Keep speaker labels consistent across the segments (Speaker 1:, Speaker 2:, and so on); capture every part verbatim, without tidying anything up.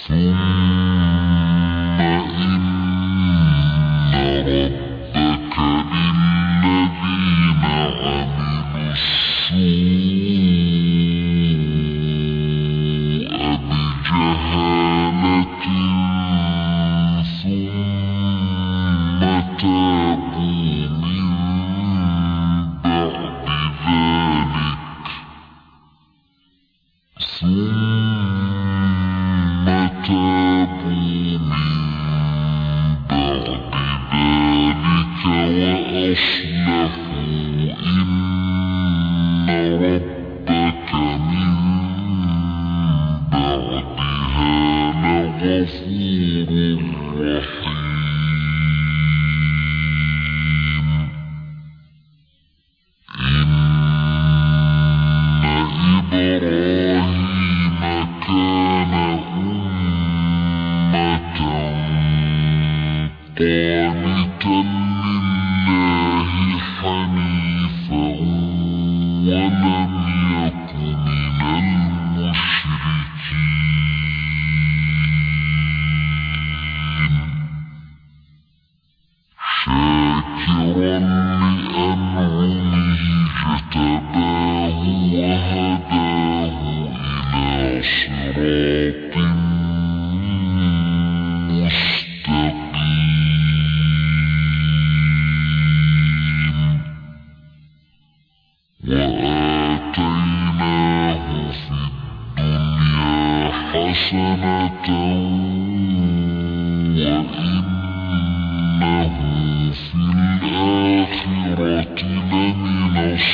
Speaker 1: ثم إن ربك للذين عملوا السوء بجهالة ثم تابوا من بعد ذلك ثم تابوا من بعد ذلك وأصلحوا إن ربك من بعدها لغفور رحيم. إن إبراهيم كان أمة قانتا لله حنيفا ولم يك من المشركين شاكرا لأنعمه اجتباه وهداه إلى صراط مستقيم وآتيناه في الدنيا حسنة وإنه في الآخرة لمن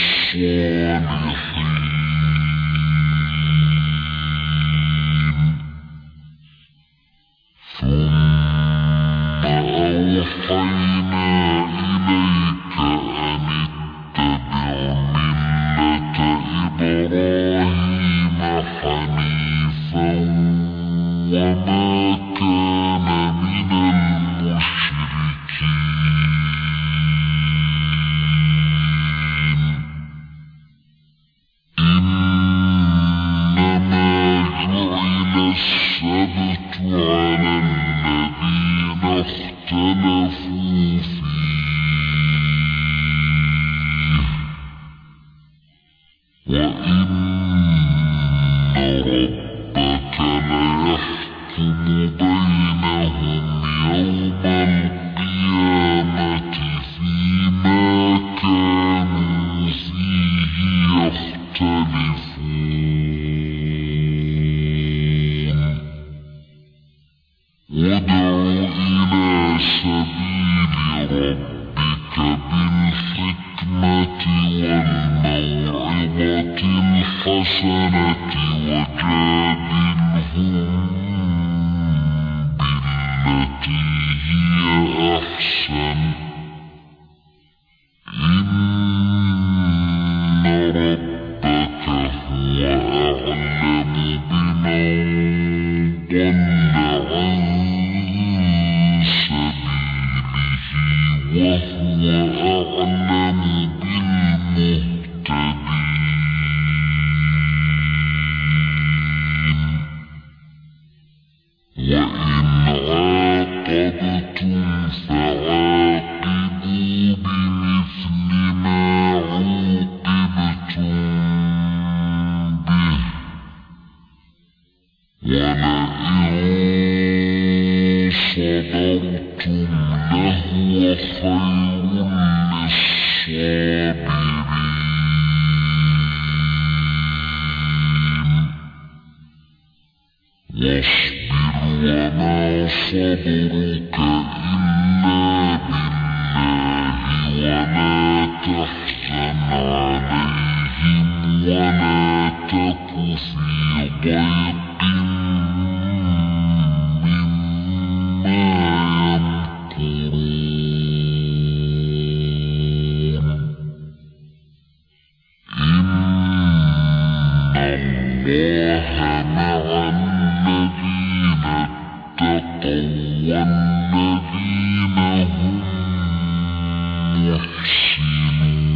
Speaker 1: الصالحين. ثم أوحينا إليك أن اتبع ملة إبراهيم حنيفا وما كان من المشركين. إنما جعل السبت على الذين اختلفوا فيه وإن ربك ليحكم بينهم يوم القيامة فيما كانوا فيه يختلفون. وادع إلى سبيل ربك بالحكمة والموعظة الحسنة وجادلهم بالتي هي أحسن إن ربك هو أعلم بمن ضل عن سبيله وهو أعلم بالمهتدين. وإن عاقبتم فعاقبوا بمثل ما عوقبتم به ولئن صبرتم لهو خير للصابرين. واصبر وما صبرك إلا بالله ولا تحزن عليهم ولا تك في ضيق مما يمكرون. إن الله مع الذين اتقوا والذين هم محسنون.